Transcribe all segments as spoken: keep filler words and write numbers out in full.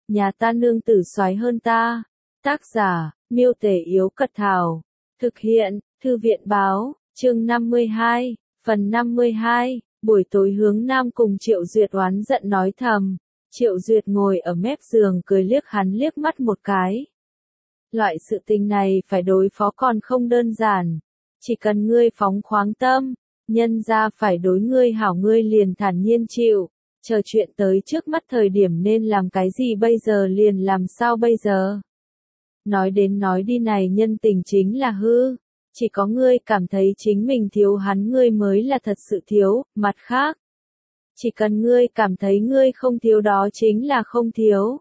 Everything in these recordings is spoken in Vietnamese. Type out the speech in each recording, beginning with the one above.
nhà ta nương tử soái hơn ta. Tác giả, Miêu Tể Yếu Cật Thảo. Thực hiện, Thư viện Báo, chương năm mươi hai, phần năm mươi hai. Buổi tối Hướng Nam cùng Triệu Duyệt oán giận nói thầm. Triệu Duyệt ngồi ở mép giường cười liếc hắn liếc mắt một cái. Loại sự tình này phải đối phó còn không đơn giản. Chỉ cần ngươi phóng khoáng tâm, nhân ra phải đối ngươi hảo ngươi liền thản nhiên chịu. Chờ chuyện tới trước mắt thời điểm nên làm cái gì bây giờ liền làm sao bây giờ. Nói đến nói đi này nhân tình chính là hư. Chỉ có ngươi cảm thấy chính mình thiếu hắn ngươi mới là thật sự thiếu, mặt khác. Chỉ cần ngươi cảm thấy ngươi không thiếu đó chính là không thiếu.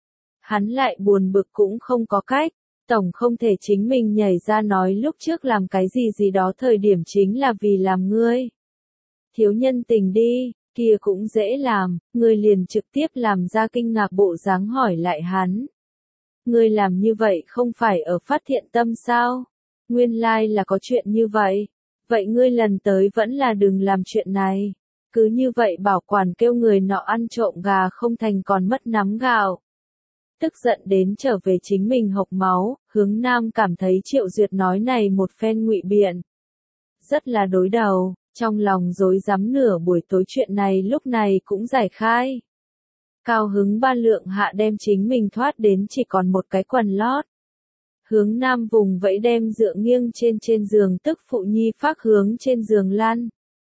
Hắn lại buồn bực cũng không có cách, tổng không thể chính mình nhảy ra nói lúc trước làm cái gì gì đó thời điểm chính là vì làm ngươi. Thiếu nhân tình đi, kia cũng dễ làm, ngươi liền trực tiếp làm ra kinh ngạc bộ dáng hỏi lại hắn. Ngươi làm như vậy không phải ở phát thiện tâm sao? Nguyên lai là có chuyện như vậy. Vậy ngươi lần tới vẫn là đừng làm chuyện này. Cứ như vậy bảo quản kêu người nọ ăn trộm gà không thành còn mất nắm gạo. Tức giận đến trở về chính mình hộc máu, Hướng Nam cảm thấy Triệu Duyệt nói này một phen ngụy biện. Rất là đối đầu, trong lòng rối rắm nửa buổi tối chuyện này lúc này cũng giải khai. Cao hứng ba lượng hạ đem chính mình thoát đến chỉ còn một cái quần lót. Hướng Nam vùng vẫy đem dựa nghiêng trên trên giường tức phụ nhi phác hướng trên giường lăn.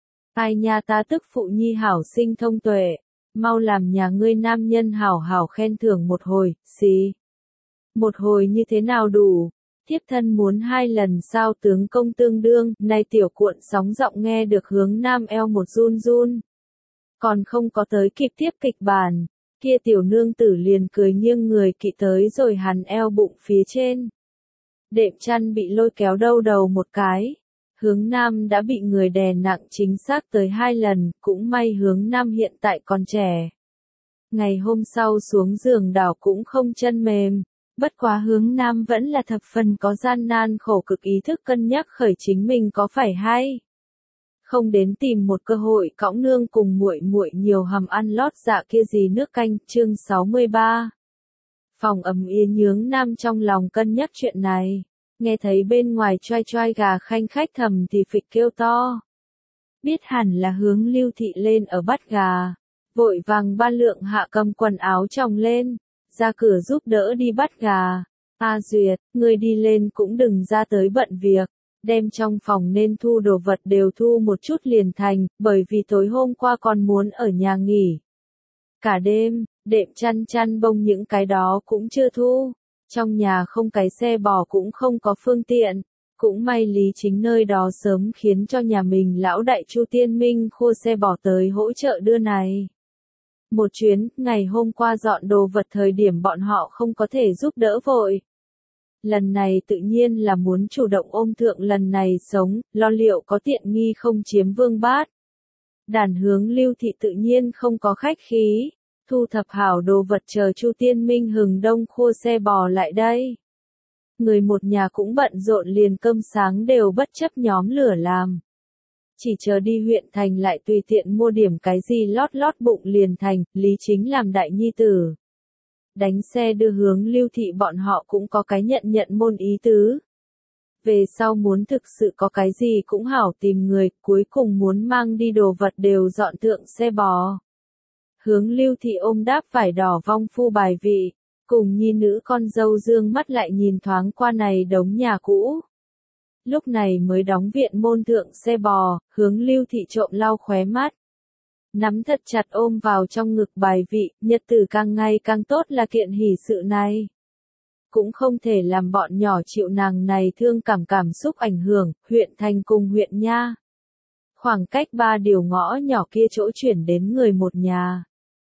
Ai nha ta tức phụ nhi hảo sinh thông tuệ, mau làm nhà ngươi nam nhân hảo hảo khen thưởng một hồi, xì. Một hồi như thế nào đủ, thiếp thân muốn hai lần sao tướng công tương đương, này tiểu cuộn sóng giọng nghe được Hướng Nam eo một run run. Còn không có tới kịp tiếp kịch bản, kia tiểu nương tử liền cười nghiêng người kỵ tới rồi hắn eo bụng phía trên. Đệm chăn bị lôi kéo đâu đầu một cái. Hướng Nam đã bị người đè nặng chính xác tới hai lần, cũng may Hướng Nam hiện tại còn trẻ. Ngày hôm sau xuống giường đảo cũng không chân mềm, bất quá Hướng Nam vẫn là thập phần có gian nan khổ cực ý thức cân nhắc khởi chính mình có phải hay. Không đến tìm một cơ hội cõng nương cùng muội muội nhiều hầm ăn lót dạ kia gì nước canh, chương sáu mươi ba. Phòng ấm yên Hướng Nam trong lòng cân nhắc chuyện này. Nghe thấy bên ngoài choai choai gà khanh khách thầm thì phịch kêu to. Biết hẳn là Hướng Lưu Thị lên ở bắt gà. Vội vàng ba lượng hạ cầm quần áo chồng lên. Ra cửa giúp đỡ đi bắt gà. A Duyệt, ngươi đi lên cũng đừng ra tới bận việc. Đem trong phòng nên thu đồ vật đều thu một chút liền thành. Bởi vì tối hôm qua còn muốn ở nhà nghỉ. Cả đêm, đệm chăn chăn bông những cái đó cũng chưa thu. Trong nhà không cái xe bò cũng không có phương tiện, cũng may Lý Chính nơi đó sớm khiến cho nhà mình lão đại Chu Tiên Minh khua xe bò tới hỗ trợ đưa này. Một chuyến, ngày hôm qua dọn đồ vật thời điểm bọn họ không có thể giúp đỡ vội. Lần này tự nhiên là muốn chủ động ôm thượng lần này sống, lo liệu có tiện nghi không chiếm vương bát. Đàn Hướng Lưu Thị tự nhiên không có khách khí. Thu thập hảo đồ vật chờ Chu Tiên Minh hừng đông khua xe bò lại đây. Người một nhà cũng bận rộn liền cơm sáng đều bất chấp nhóm lửa làm. Chỉ chờ đi huyện thành lại tùy tiện mua điểm cái gì lót lót bụng liền thành, Lý Chính làm đại nhi tử. Đánh xe đưa Hướng Lưu Thị bọn họ cũng có cái nhận nhận môn ý tứ. Về sau muốn thực sự có cái gì cũng hảo tìm người, cuối cùng muốn mang đi đồ vật đều dọn thượng xe bò. Hướng Lưu Thị ôm đáp vải đỏ vong phu bài vị, cùng nhi nữ con dâu dương mắt lại nhìn thoáng qua này đống nhà cũ. Lúc này mới đóng viện môn thượng xe bò, Hướng Lưu Thị trộm lau khóe mắt. Nắm thật chặt ôm vào trong ngực bài vị, nhật tử càng ngày càng tốt là kiện hỷ sự này. Cũng không thể làm bọn nhỏ chịu nàng này thương cảm cảm xúc ảnh hưởng, huyện thành cùng huyện nha. Khoảng cách ba điều ngõ nhỏ kia chỗ chuyển đến người một nhà.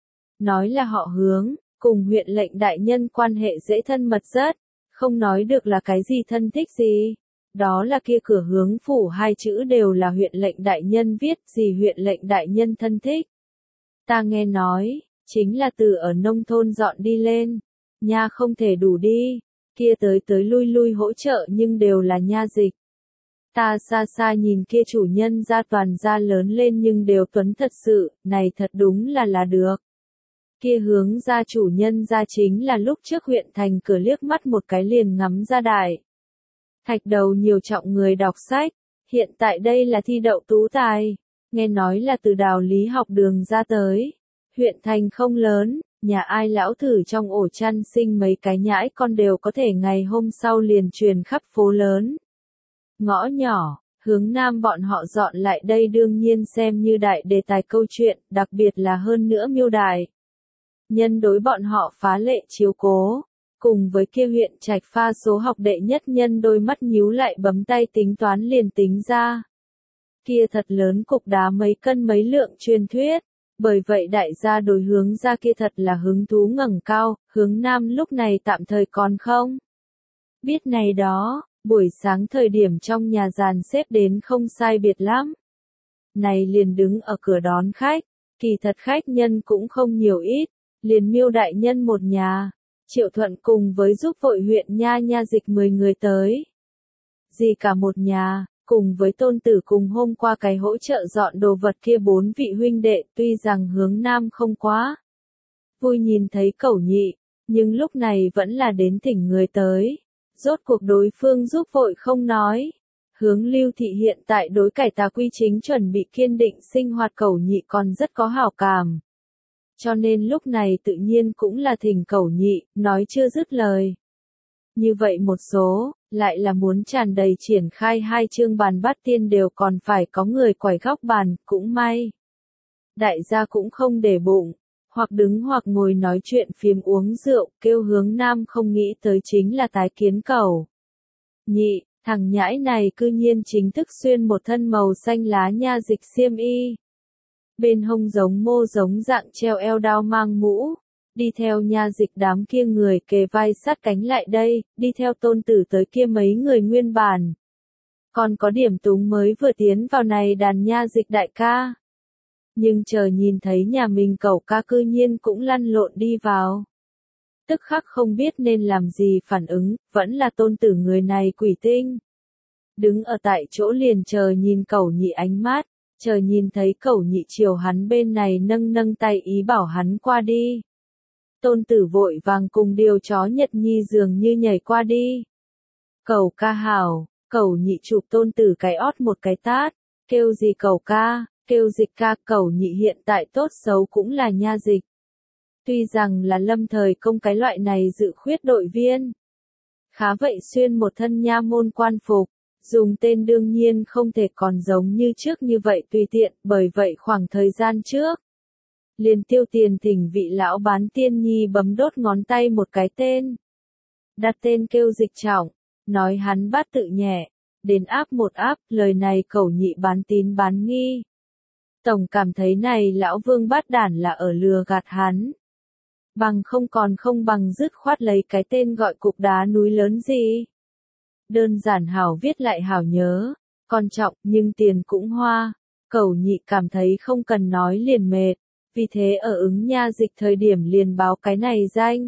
Nói là họ Hướng, cùng huyện lệnh đại nhân quan hệ dễ thân mật rất, không nói được là cái gì thân thích gì. Đó là kia cửa Hướng phủ hai chữ đều là huyện lệnh đại nhân viết gì huyện lệnh đại nhân thân thích. Ta nghe nói, chính là từ ở nông thôn dọn đi lên, nha không thể đủ đi, kia tới tới lui lui hỗ trợ nhưng đều là nha dịch. Ta xa xa nhìn kia chủ nhân ra toàn ra lớn lên nhưng đều tuấn thật sự, này thật đúng là là được. Kia hướng ra chủ nhân ra chính là lúc trước huyện thành cửa liếc mắt một cái liền ngắm ra đại. Thạch đầu nhiều trọng người đọc sách, hiện tại đây là thi đậu tú tài, nghe nói là từ Đào Lý học đường ra tới. Huyện thành không lớn, nhà ai lão thử trong ổ chăn sinh mấy cái nhãi con đều có thể ngày hôm sau liền truyền khắp phố lớn. Ngõ nhỏ, hướng nam bọn họ dọn lại đây đương nhiên xem như đại đề tài câu chuyện, đặc biệt là hơn nữa Miêu đại nhân đối bọn họ phá lệ chiếu cố, cùng với kia huyện Trạch pha số học đệ nhất nhân đôi mắt nhíu lại bấm tay tính toán liền tính ra. Kia thật lớn cục đá mấy cân mấy lượng truyền thuyết, bởi vậy đại gia đối hướng ra kia thật là hứng thú ngẩng cao, hướng nam lúc này tạm thời còn không biết này đó, buổi sáng thời điểm trong nhà dàn xếp đến không sai biệt lắm. Này liền đứng ở cửa đón khách, kỳ thật khách nhân cũng không nhiều ít, liền Miêu đại nhân một nhà, Triệu Thuận cùng với giúp vội huyện nha nha dịch mười người tới. Gì cả một nhà, cùng với tôn tử cùng hôm qua cái hỗ trợ dọn đồ vật kia bốn vị huynh đệ tuy rằng hướng nam không quá vui nhìn thấy Cẩu Nhị, nhưng lúc này vẫn là đến thỉnh người tới. Rốt cuộc đối phương giúp vội không nói. Hướng Lưu Thị hiện tại đối cải tà quy chính chuẩn bị kiên định sinh hoạt Cẩu Nhị còn rất có hảo cảm. Cho nên lúc này tự nhiên cũng là thỉnh Cẩu Nhị, nói chưa dứt lời. Như vậy một số, lại là muốn tràn đầy triển khai hai chương bàn bát tiên đều còn phải có người quẩy góc bàn, cũng may. Đại gia cũng không để bụng, hoặc đứng hoặc ngồi nói chuyện phiếm uống rượu, kêu hướng nam không nghĩ tới chính là tái kiến Cẩu Nhị, thằng nhãi này cư nhiên chính thức xuyên một thân màu xanh lá nha dịch xiêm y. Bên hông giống mô giống dạng treo eo đao mang mũ, đi theo nha dịch đám kia người kề vai sát cánh lại đây, đi theo tôn tử tới kia mấy người nguyên bản. Còn có điểm túng mới vừa tiến vào này đàn nha dịch đại ca. Nhưng chờ nhìn thấy nhà mình Cẩu ca cư nhiên cũng lăn lộn đi vào. Tức khắc không biết nên làm gì phản ứng, vẫn là tôn tử người này quỷ tinh. Đứng ở tại chỗ liền chờ nhìn Cẩu Nhị ánh mắt, chờ nhìn thấy Cẩu Nhị chiều hắn bên này nâng nâng tay ý bảo hắn qua đi. Tôn tử vội vàng cùng điều chó Nhật Nhi dường như nhảy qua đi. Cẩu ca hảo, Cẩu Nhị chụp tôn tử cái ót một cái tát, kêu gì Cẩu ca, kêu dịch ca. Cẩu Nhị hiện tại tốt xấu cũng là nha dịch. Tuy rằng là lâm thời công cái loại này dự khuyết đội viên. Khá vậy xuyên một thân nha môn quan phục, dùng tên đương nhiên không thể còn giống như trước như vậy tùy tiện, bởi vậy khoảng thời gian trước. Liền tiêu tiền thỉnh vị lão bán tiên nhi bấm đốt ngón tay một cái tên. Đặt tên kêu Dịch Trọng, nói hắn bát tự nhẹ, đến áp một áp, lời này Cẩu Nhị bán tín bán nghi. Tổng cảm thấy này lão vương bát đản là ở lừa gạt hắn. Bằng không còn không bằng dứt khoát lấy cái tên gọi cục đá núi lớn gì. Đơn giản hảo viết lại hảo nhớ, còn trọng nhưng tiền cũng hoa. Cẩu Nhị cảm thấy không cần nói liền mệt, vì thế ở ứng nha dịch thời điểm liền báo cái này danh.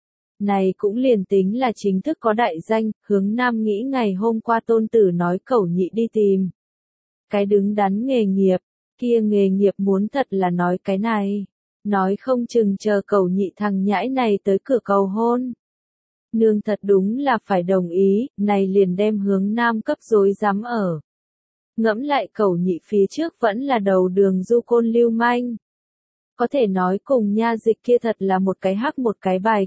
Này cũng liền tính là chính thức có đại danh, hướng nam nghĩ ngày hôm qua tôn tử nói Cẩu Nhị đi tìm. Cái đứng đắn nghề nghiệp, kia nghề nghiệp muốn thật là nói cái này. Nói không chừng chờ Cẩu Nhị thằng nhãi này tới cửa cầu hôn. Nương thật đúng là phải đồng ý, này liền đem hướng nam cấp rối rắm ở. Ngẫm lại Cẩu Nhị phía trước vẫn là đầu đường du côn lưu manh. Có thể nói cùng nha dịch kia thật là một cái hắc một cái bạch.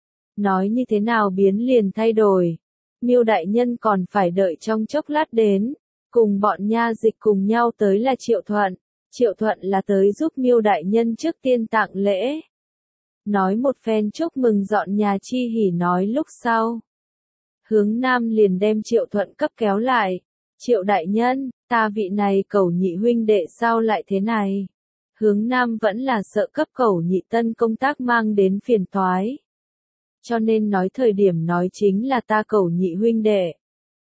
Nói như thế nào biến liền thay đổi. Miêu đại nhân còn phải đợi trong chốc lát đến. Cùng bọn nha dịch cùng nhau tới là Triệu Thuận. Triệu Thuận là tới giúp Miêu đại nhân trước tiên tặng lễ. Nói một phen chúc mừng dọn nhà chi hỉ nói lúc sau. Hướng nam liền đem Triệu Thuận cấp kéo lại. Triệu đại nhân, ta vị này Cẩu Nhị huynh đệ sao lại thế này? Hướng nam vẫn là sợ cấp Cẩu Nhị tân công tác mang đến phiền toái. Cho nên nói thời điểm nói chính là ta Cẩu Nhị huynh đệ.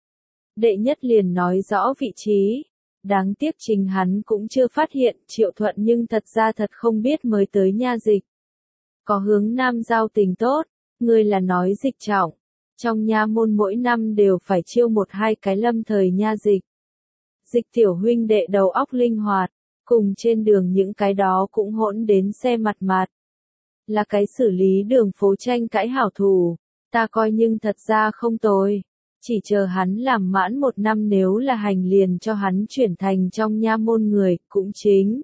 Đệ nhất liền nói rõ vị trí. Đáng tiếc chính hắn cũng chưa phát hiện Triệu Thuận nhưng thật ra thật không biết mới tới nha dịch. Có hướng nam giao tình tốt, người là nói Dịch Trọng. Trong nha môn mỗi năm đều phải chiêu một hai cái lâm thời nha dịch. Dịch tiểu huynh đệ đầu óc linh hoạt, cùng trên đường những cái đó cũng hỗn đến xe mặt mặt. là cái xử lý đường phố tranh cãi hảo thủ, ta coi nhưng thật ra không tồi. Chỉ chờ hắn làm mãn một năm nếu là hành liền cho hắn chuyển thành trong nha môn người, cũng chính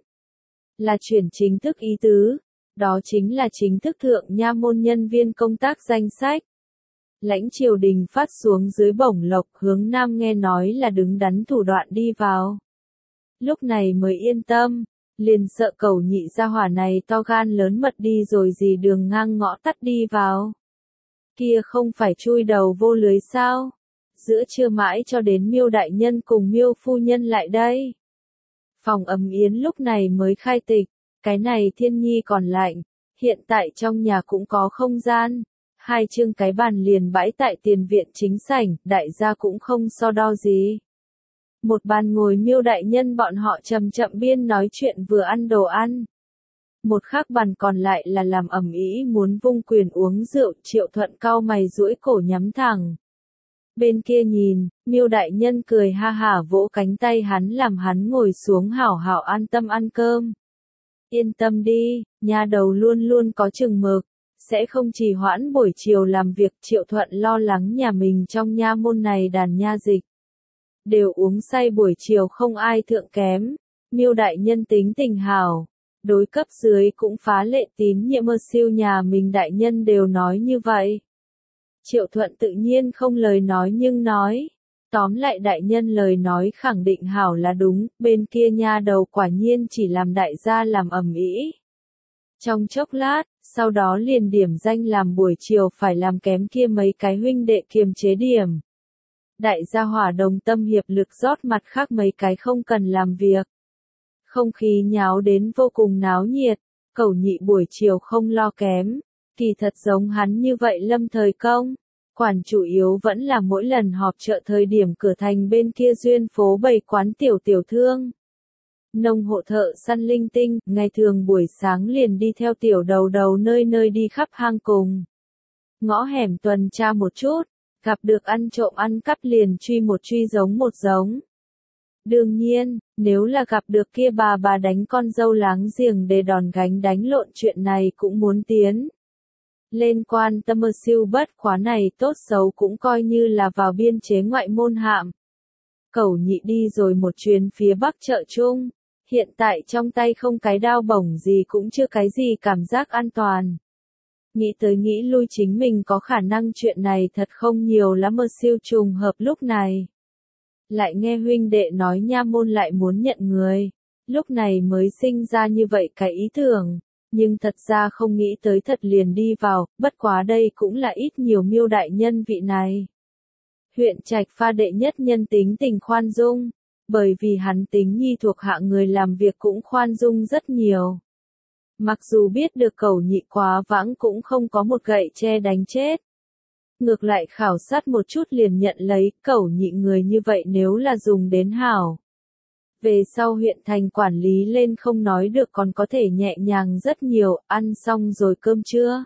là chuyển chính thức ý tứ. Đó chính là chính thức thượng nha môn nhân viên công tác danh sách. Lãnh triều đình phát xuống dưới bổng lộc, Hướng Nam nghe nói là đứng đắn thủ đoạn đi vào. Lúc này mới yên tâm, liền sợ Cẩu Nhị gia hỏa này to gan lớn mật đi rồi gì đường ngang ngõ tắt đi vào. Kia không phải chui đầu vô lưới sao? Giữa trưa mãi cho đến Miêu đại nhân cùng Miêu phu nhân lại đây. Phòng ấm yến lúc này mới khai tịch, cái này thiên nhi còn lạnh, hiện tại trong nhà cũng có không gian. Hai chương cái bàn liền bãi tại tiền viện chính sảnh, đại gia cũng không so đo gì. Một bàn ngồi Miêu đại nhân bọn họ chậm chậm biên nói chuyện vừa ăn đồ ăn. Một khác bàn còn lại là làm ầm ĩ muốn vung quyền uống rượu, Triệu Thuận cau mày duỗi cổ nhắm thẳng. Bên kia nhìn, Miêu đại nhân cười ha hả vỗ cánh tay hắn làm hắn ngồi xuống hảo hảo an tâm ăn cơm. Yên tâm đi, nha đầu luôn luôn có chừng mực, sẽ không trì hoãn buổi chiều làm việc. Triệu Thuận lo lắng nhà mình trong nha môn này đàn nha dịch đều uống say buổi chiều không ai thượng kém. Miêu đại nhân tính tình hảo, đối cấp dưới cũng phá lệ tín nhiệm, mơ siêu nhà mình đại nhân đều nói như vậy. Triệu Thuận tự nhiên không lời nói nhưng nói. Tóm lại đại nhân lời nói khẳng định hảo là đúng, bên kia nha đầu quả nhiên chỉ làm đại gia làm ầm ĩ. Trong chốc lát, sau đó liền điểm danh làm buổi chiều phải làm kém kia mấy cái huynh đệ kiềm chế điểm. Đại gia hỏa đồng tâm hiệp lực rót mặt khác mấy cái không cần làm việc. Không khí nháo đến vô cùng náo nhiệt, Cẩu Nhị buổi chiều không lo kém, kỳ thật giống hắn như vậy lâm thời công. Quản chủ yếu vẫn là mỗi lần họp chợ thời điểm cửa thành bên kia duyên phố bày quán tiểu tiểu thương. Nông hộ thợ săn linh tinh, ngày thường buổi sáng liền đi theo tiểu đầu đầu nơi nơi đi khắp hang cùng. Ngõ hẻm tuần tra một chút, gặp được ăn trộm ăn cắp liền truy một truy giống một giống. Đương nhiên, nếu là gặp được kia bà bà đánh con dâu láng giềng để đòn gánh đánh lộn chuyện này cũng muốn tiến lên quan tâm, mơ siêu bất khóa này tốt xấu cũng coi như là vào biên chế ngoại môn hạm. Cẩu Nhị đi rồi một chuyến phía bắc chợ chung, hiện tại trong tay không cái đao bổng gì cũng chưa cái gì cảm giác an toàn. Nghĩ tới nghĩ lui chính mình có khả năng chuyện này thật không nhiều lắm, mơ siêu trùng hợp lúc này. Lại nghe huynh đệ nói nha môn lại muốn nhận người, lúc này mới sinh ra như vậy cái ý tưởng. Nhưng thật ra không nghĩ tới thật liền đi vào, bất quá đây cũng là ít nhiều Miêu đại nhân vị này. Huyện Trạch Pha đệ nhất nhân tính tình khoan dung, bởi vì hắn tính nhi thuộc hạ người làm việc cũng khoan dung rất nhiều. Mặc dù biết được Cẩu Nhị quá vãng cũng không có một gậy tre đánh chết. Ngược lại khảo sát một chút liền nhận lấy, Cẩu Nhị người như vậy nếu là dùng đến hảo. Về sau huyện thành quản lý lên không nói được còn có thể nhẹ nhàng rất nhiều, ăn xong rồi cơm trưa.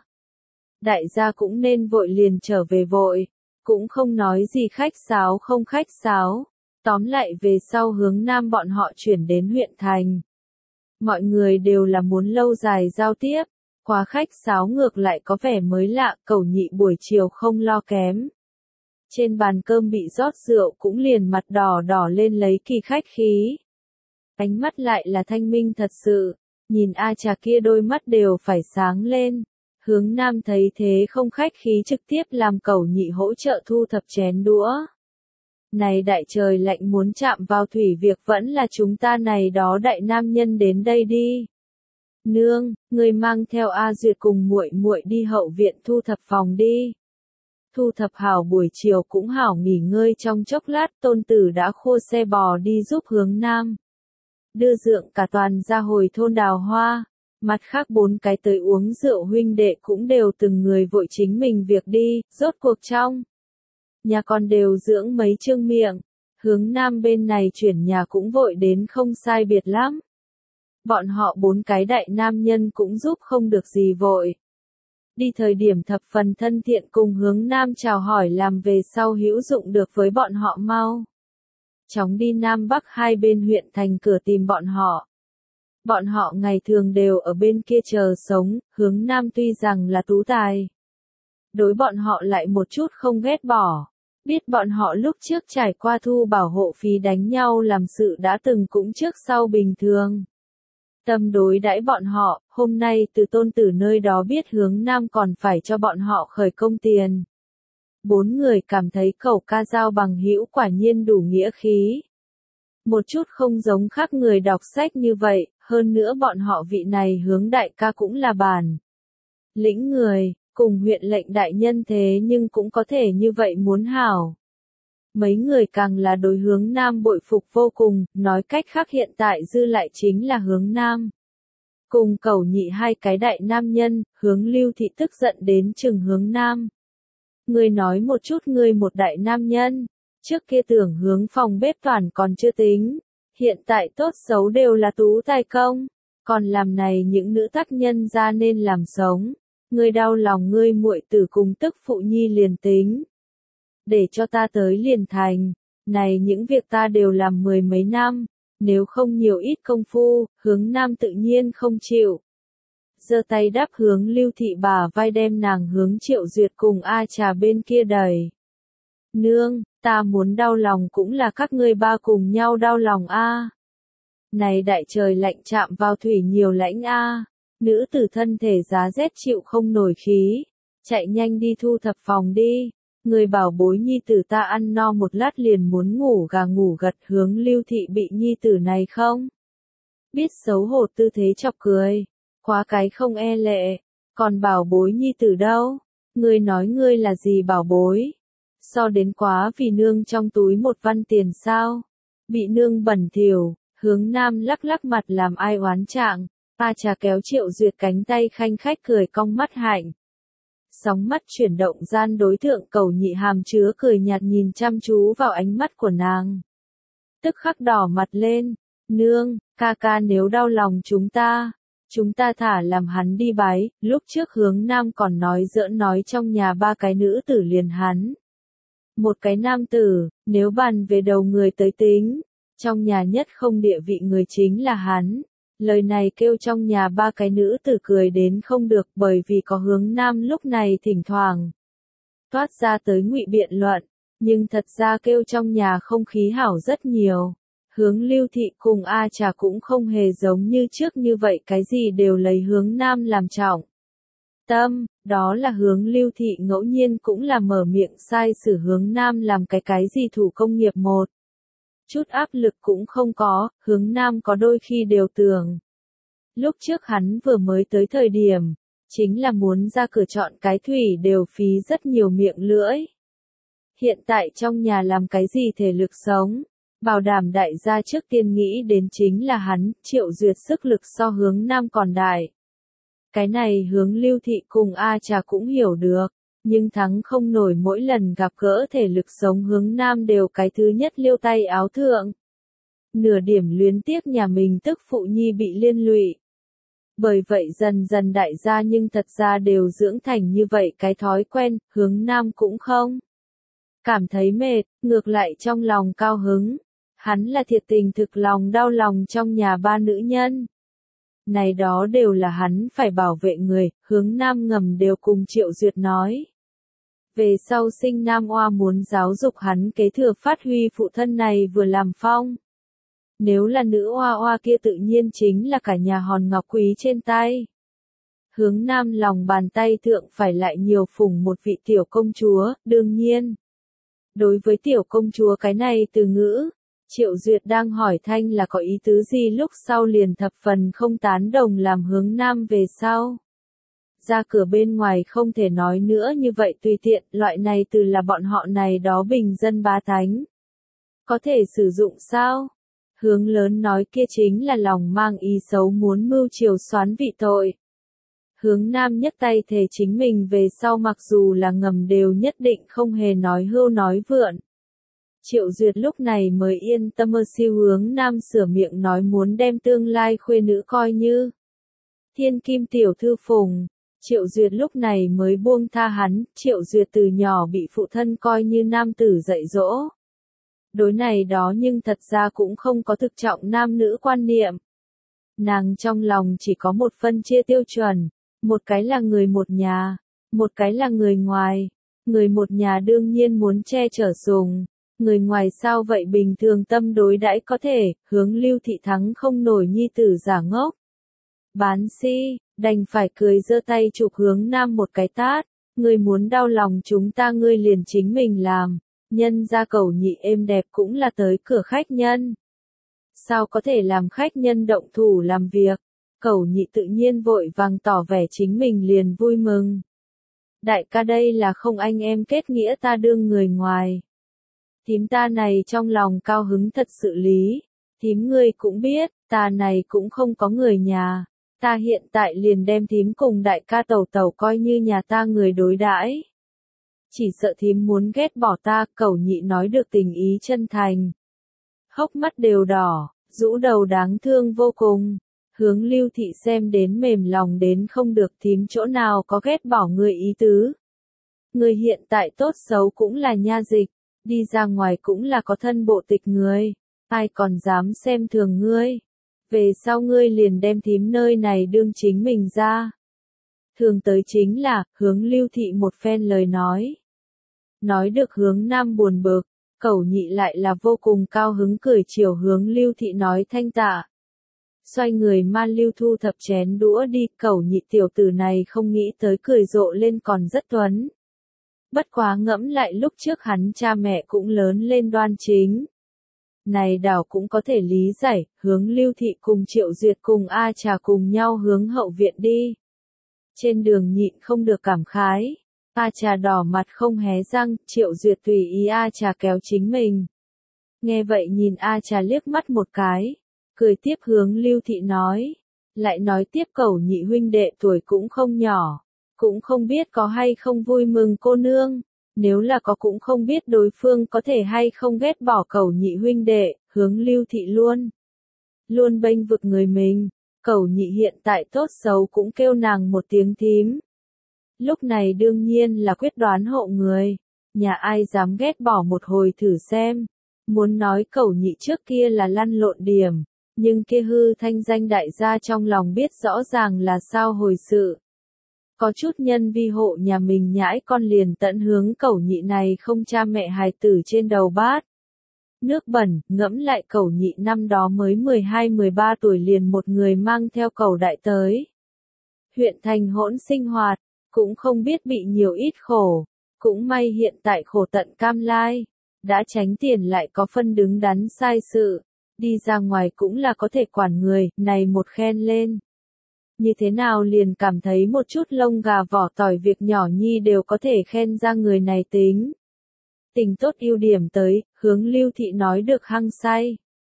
Đại gia cũng nên vội liền trở về vội, cũng không nói gì khách sáo không khách sáo. Tóm lại về sau Hướng Nam bọn họ chuyển đến huyện thành. Mọi người đều là muốn lâu dài giao tiếp, quá khách sáo ngược lại có vẻ mới lạ. Cẩu Nhị buổi chiều không lo kém. Trên bàn cơm bị rót rượu cũng liền mặt đỏ đỏ lên lấy kỳ khách khí. Ánh mắt lại là thanh minh thật sự, nhìn A Trà kia đôi mắt đều phải sáng lên. Hướng Nam thấy thế không khách khí trực tiếp làm Cẩu Nhị hỗ trợ thu thập chén đũa. Này đại trời lạnh muốn chạm vào thủy việc vẫn là chúng ta này đó đại nam nhân đến đây đi. Nương, người mang theo A Duyệt cùng muội muội đi hậu viện thu thập phòng đi. Thu thập hảo buổi chiều cũng hảo nghỉ ngơi trong chốc lát, tôn tử đã khô xe bò đi giúp Hướng Nam. Đưa dượng cả toàn ra hồi thôn Đào Hoa, mặt khác bốn cái tới uống rượu huynh đệ cũng đều từng người vội chính mình việc đi, rốt cuộc trong nhà còn đều dưỡng mấy chương miệng. Hướng Nam bên này chuyển nhà cũng vội đến không sai biệt lắm. Bọn họ bốn cái đại nam nhân cũng giúp không được gì vội. Đi thời điểm thập phần thân thiện cùng Hướng Nam chào hỏi làm về sau hữu dụng được với bọn họ mau chóng đi Nam Bắc hai bên huyện thành cửa tìm bọn họ. Bọn họ ngày thường đều ở bên kia chờ sống, Hướng Nam tuy rằng là tú tài. Đối bọn họ lại một chút không ghét bỏ. Biết bọn họ lúc trước trải qua thu bảo hộ phí đánh nhau làm sự đã từng cũng trước sau bình thường. Tâm đối đãi bọn họ, hôm nay từ tôn tử nơi đó biết Hướng Nam còn phải cho bọn họ khởi công tiền. Bốn người cảm thấy cẩu ca dao bằng hữu quả nhiên đủ nghĩa khí. Một chút không giống khác người đọc sách như vậy, hơn nữa bọn họ vị này Hướng đại ca cũng là bản lĩnh người, cùng huyện lệnh đại nhân thế nhưng cũng có thể như vậy muốn hảo. Mấy người càng là đối Hướng Nam bội phục vô cùng, nói cách khác hiện tại dư lại chính là Hướng Nam. Cùng cẩu nhị hai cái đại nam nhân, Hướng Lưu Thị tức giận đến chừng Hướng Nam. Ngươi nói một chút ngươi một đại nam nhân, trước kia tưởng hướng phòng bếp toàn còn chưa tính, hiện tại tốt xấu đều là tú tài công, còn làm này những nữ tác nhân ra nên làm sống. Ngươi đau lòng ngươi muội tử cùng tức phụ nhi liền tính. Để cho ta tới liền thành, này những việc ta đều làm mười mấy năm, nếu không nhiều ít công phu, Hướng Nam tự nhiên không chịu. Giơ tay đáp Hướng Lưu Thị bà vai đem nàng hướng Triệu Duyệt cùng A Trà bên kia đẩy. Nương, ta muốn đau lòng cũng là các ngươi ba cùng nhau đau lòng a. Này đại trời lạnh chạm vào thủy nhiều lãnh a. Nữ tử thân thể giá rét chịu không nổi khí, chạy nhanh đi thu thập phòng đi. Người bảo bối nhi tử ta ăn no một lát liền muốn ngủ gà ngủ gật. Hướng Lưu Thị bị nhi tử này không biết xấu hổ tư thế chọc cười, quá cái không e lệ, còn bảo bối nhi tử đâu? Ngươi nói ngươi là gì bảo bối? So đến quá vì nương trong túi một văn tiền sao? Bị nương bẩn thỉu. Hướng Nam lắc lắc mặt làm ai oán trạng. A Trà kéo Triệu Duyệt cánh tay khanh khách cười cong mắt hạnh. Sóng mắt chuyển động gian đối tượng cẩu nhị hàm chứa cười nhạt nhìn chăm chú vào ánh mắt của nàng. Tức khắc đỏ mặt lên. Nương, ca ca nếu đau lòng chúng ta, chúng ta thả làm hắn đi bái. Lúc trước Hướng Nam còn nói giỡn nói trong nhà ba cái nữ tử liền hắn. Một cái nam tử, nếu bàn về đầu người tới tính, trong nhà nhất không địa vị người chính là hắn. Lời này kêu trong nhà ba cái nữ tử cười đến không được bởi vì có Hướng Nam lúc này thỉnh thoảng toát ra tới ngụy biện luận, nhưng thật ra kêu trong nhà không khí hảo rất nhiều. Hướng Lưu Thị cùng A Trà cũng không hề giống như trước như vậy cái gì đều lấy Hướng Nam làm trọng tâm, đó là Hướng Lưu Thị ngẫu nhiên cũng là mở miệng sai sử Hướng Nam làm cái cái gì thủ công nghiệp một. Chút áp lực cũng không có, Hướng Nam có đôi khi đều tưởng. Lúc trước hắn vừa mới tới thời điểm, chính là muốn ra cửa chọn cái thủy đều phí rất nhiều miệng lưỡi. Hiện tại trong nhà làm cái gì thể lực sống, bảo đảm đại gia trước tiên nghĩ đến chính là hắn. Triệu Duyệt sức lực so Hướng Nam còn đại. Cái này Hướng Lưu Thị cùng A Trà cũng hiểu được, nhưng thắng không nổi mỗi lần gặp gỡ thể lực sống Hướng Nam đều cái thứ nhất liêu tay áo thượng. Nửa điểm luyến tiếc nhà mình tức phụ nhi bị liên lụy. Bởi vậy dần dần đại gia nhưng thật ra đều dưỡng thành như vậy cái thói quen. Hướng Nam cũng không cảm thấy mệt, ngược lại trong lòng cao hứng. Hắn là thiệt tình thực lòng đau lòng trong nhà ba nữ nhân. Này đó đều là hắn phải bảo vệ người. Hướng Nam ngầm đều cùng Triệu Duyệt nói. Về sau sinh nam oa muốn giáo dục hắn kế thừa phát huy phụ thân này vừa làm phong. Nếu là nữ oa oa kia tự nhiên chính là cả nhà hòn ngọc quý trên tay. Hướng Nam lòng bàn tay thượng phải lại nhiều phủng một vị tiểu công chúa, đương nhiên. Đối với tiểu công chúa cái này từ ngữ, Triệu Duyệt đang hỏi thanh là có ý tứ gì lúc sau liền thập phần không tán đồng làm Hướng Nam về sau. Ra cửa bên ngoài không thể nói nữa như vậy tùy tiện, loại này từ là bọn họ này đó bình dân bá tánh. Có thể sử dụng sao? Hướng lớn nói kia chính là lòng mang ý xấu muốn mưu triều xoán vị tội. Hướng Nam nhất tay thề chính mình về sau mặc dù là ngầm đều nhất định không hề nói hưu nói vượn. Triệu Duyệt lúc này mới yên tâm mơ siêu Hướng Nam sửa miệng nói muốn đem tương lai khuê nữ coi như thiên kim tiểu thư phùng. Triệu Duyệt lúc này mới buông tha hắn. Triệu Duyệt từ nhỏ bị phụ thân coi như nam tử dạy dỗ. Đối này đó nhưng thật ra cũng không có thực trọng nam nữ quan niệm. Nàng trong lòng chỉ có một phân chia tiêu chuẩn, một cái là người một nhà, một cái là người ngoài. Người một nhà đương nhiên muốn che chở sùng, người ngoài sao vậy bình thường tâm đối đãi có thể, Hướng Lưu Thị thắng không nổi nhi tử giả ngốc. Bán si, đành phải cười giơ tay chụp Hướng Nam một cái tát, ngươi muốn đau lòng chúng ta ngươi liền chính mình làm, nhân ra Cẩu Nhị êm đẹp cũng là tới cửa khách nhân. Sao có thể làm khách nhân động thủ làm việc, Cẩu Nhị tự nhiên vội vàng tỏ vẻ chính mình liền vui mừng. Đại ca đây là không anh em kết nghĩa ta đương người ngoài. Thím ta này trong lòng cao hứng thật sự lý, thím ngươi cũng biết, ta này cũng không có người nhà, ta hiện tại liền đem thím cùng đại ca Tẩu Tẩu coi như nhà ta người đối đãi. Chỉ sợ thím muốn ghét bỏ ta, Cẩu Nhị nói được tình ý chân thành. Hốc mắt đều đỏ, rũ đầu đáng thương vô cùng. Hướng Lưu Thị xem đến mềm lòng đến không được thím chỗ nào có ghét bỏ người ý tứ. Người hiện tại tốt xấu cũng là nha dịch, đi ra ngoài cũng là có thân bộ tịch người, ai còn dám xem thường ngươi. Về sau ngươi liền đem thím nơi này đương chính mình ra. Thường tới chính là, Hướng Lưu Thị một phen lời nói. Nói được Hướng Nam buồn bực, Cẩu Nhị lại là vô cùng cao hứng cười chiều Hướng Lưu Thị nói thanh tạ. Xoay người man Lưu thu thập chén đũa đi, Cẩu Nhị tiểu tử này không nghĩ tới cười rộ lên còn rất tuấn. Bất quá ngẫm lại lúc trước hắn cha mẹ cũng lớn lên đoan chính. Này đảo cũng có thể lý giải, Hướng Lưu Thị cùng Triệu Duyệt cùng A Trà cùng nhau hướng hậu viện đi. Trên đường nhịn không được cảm khái. A Trà đỏ mặt không hé răng, Triệu Duyệt tùy ý A Trà kéo chính mình. Nghe vậy nhìn A Trà liếc mắt một cái, cười tiếp Hướng Lưu Thị nói. Lại nói tiếp Cẩu Nhị huynh đệ tuổi cũng không nhỏ, cũng không biết có hay không vui mừng cô nương. Nếu là có cũng không biết đối phương có thể hay không ghét bỏ Cẩu Nhị huynh đệ, Hướng Lưu Thị luôn. Luôn bênh vực người mình, Cẩu Nhị hiện tại tốt xấu cũng kêu nàng một tiếng thím. Lúc này đương nhiên là quyết đoán hộ người, nhà ai dám ghét bỏ một hồi thử xem. Muốn nói Cẩu Nhị trước kia là lăn lộn điểm, nhưng kia hư thanh danh đại gia trong lòng biết rõ ràng là sao hồi sự. Có chút nhân vi hộ nhà mình nhãi con liền tận hướng Cẩu Nhị này không cha mẹ hài tử trên đầu bát. Nước bẩn, ngẫm lại Cẩu Nhị năm đó mới mười hai mười ba tuổi liền một người mang theo Cẩu đại tới. Huyện thành hỗn sinh hoạt, cũng không biết bị nhiều ít khổ, cũng may hiện tại khổ tận cam lai, đã tránh tiền lại có phân đứng đắn sai sự, đi ra ngoài cũng là có thể quản người, này một khen lên. Như thế nào liền cảm thấy một chút lông gà vỏ tỏi việc nhỏ nhi đều có thể khen ra người này tính. Tình tốt ưu điểm tới, Hướng Lưu Thị nói được hăng say.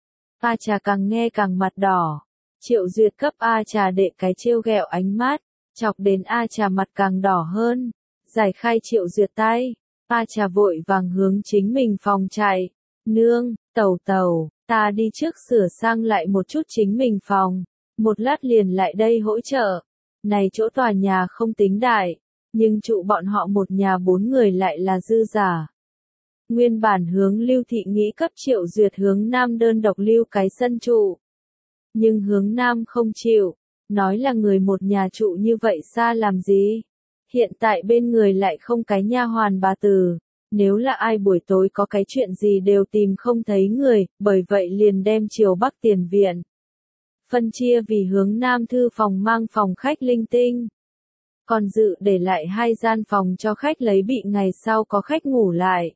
A Trà càng nghe càng mặt đỏ. Triệu Duyệt cấp A Trà đệ cái trêu ghẹo ánh mắt, chọc đến A Trà mặt càng đỏ hơn. Giải khai Triệu Duyệt tay, A Trà vội vàng hướng chính mình phòng chạy. Nương, Tẩu Tẩu, ta đi trước sửa sang lại một chút chính mình phòng. Một lát liền lại đây hỗ trợ. Này chỗ tòa nhà không tính đại, nhưng trụ bọn họ một nhà bốn người lại là dư giả. Nguyên bản Hướng Lưu Thị nghĩ cấp Triệu Duyệt hướng Nam đơn độc lưu cái sân trụ. Nhưng Hướng Nam không chịu, nói là người một nhà trụ như vậy xa làm gì. Hiện tại bên người lại không cái nha hoàn bà tử, nếu là ai buổi tối có cái chuyện gì đều tìm không thấy người, bởi vậy liền đem Triều Bắc tiền viện. Phân chia vì Hướng Nam thư phòng mang phòng khách linh tinh. Còn dự để lại hai gian phòng cho khách lấy bị ngày sau có khách ngủ lại.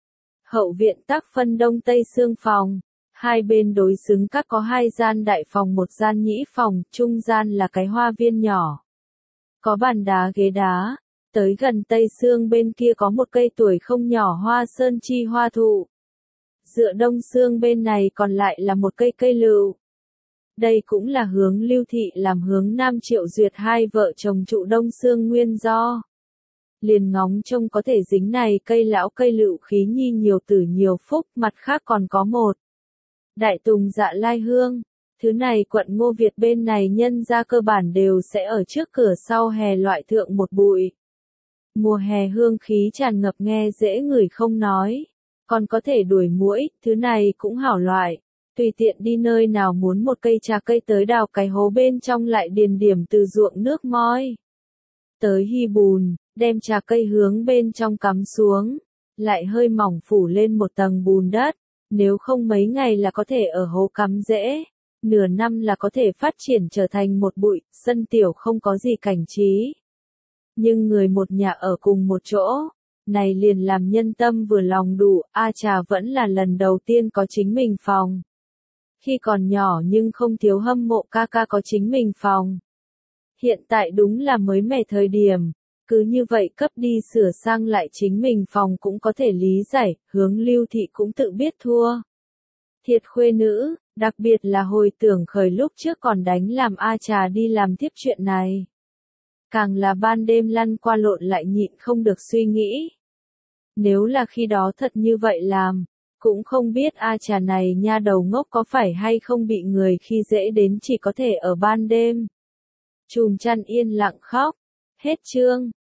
Hậu viện tác phân đông tây xương phòng. Hai bên đối xứng các có hai gian đại phòng một gian nhĩ phòng, trung gian là cái hoa viên nhỏ. Có bàn đá ghế đá. Tới gần tây xương bên kia có một cây tuổi không nhỏ hoa sơn chi hoa thụ. Dựa đông xương bên này còn lại là một cây cây lựu. Đây cũng là Hướng Lưu Thị làm Hướng Nam Triệu Duyệt hai vợ chồng trụ đông xương nguyên do. Liền ngóng trông có thể dính này cây lão cây lựu khí nhi nhiều tử nhiều phúc, mặt khác còn có một. Đại tùng dạ lai hương. Thứ này quận Ngô Việt bên này nhân ra cơ bản đều sẽ ở trước cửa sau hè loại thượng một bụi. Mùa hè hương khí tràn ngập nghe dễ ngửi không nói. Còn có thể đuổi muỗi, thứ này cũng hảo loại. Tùy tiện đi nơi nào muốn một cây trà cây tới đào cái hố bên trong lại điền điểm từ ruộng nước moi. Tới hy bùn, đem trà cây hướng bên trong cắm xuống, lại hơi mỏng phủ lên một tầng bùn đất, nếu không mấy ngày là có thể ở hố cắm rễ, nửa năm là có thể phát triển trở thành một bụi, sân tiểu không có gì cảnh trí. Nhưng người một nhà ở cùng một chỗ, này liền làm nhân tâm vừa lòng đủ, A Trà vẫn là lần đầu tiên có chính mình phòng. Khi còn nhỏ nhưng không thiếu hâm mộ ca ca có chính mình phòng. Hiện tại đúng là mới mẻ thời điểm, cứ như vậy cấp đi sửa sang lại chính mình phòng cũng có thể lý giải, Hướng Lưu Thị cũng tự biết thua. Thiệt khuê nữ, đặc biệt là hồi tưởng khởi lúc trước còn đánh làm A Trà đi làm tiếp chuyện này. Càng là ban đêm lăn qua lộn lại nhịn không được suy nghĩ. Nếu là khi đó thật như vậy làm, cũng không biết A Trà này nha đầu ngốc có phải hay không bị người khi dễ đến chỉ có thể ở ban đêm. Chùm chăn yên lặng khóc. Hết chương.